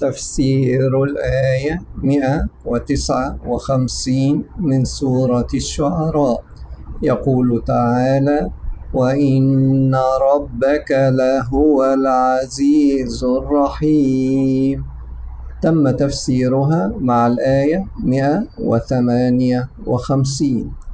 تفسير الآية 159 من سورة الشعراء. يقول تعالى: وإن ربك لهو العزيز الرحيم. تم تفسيرها مع الآية 158.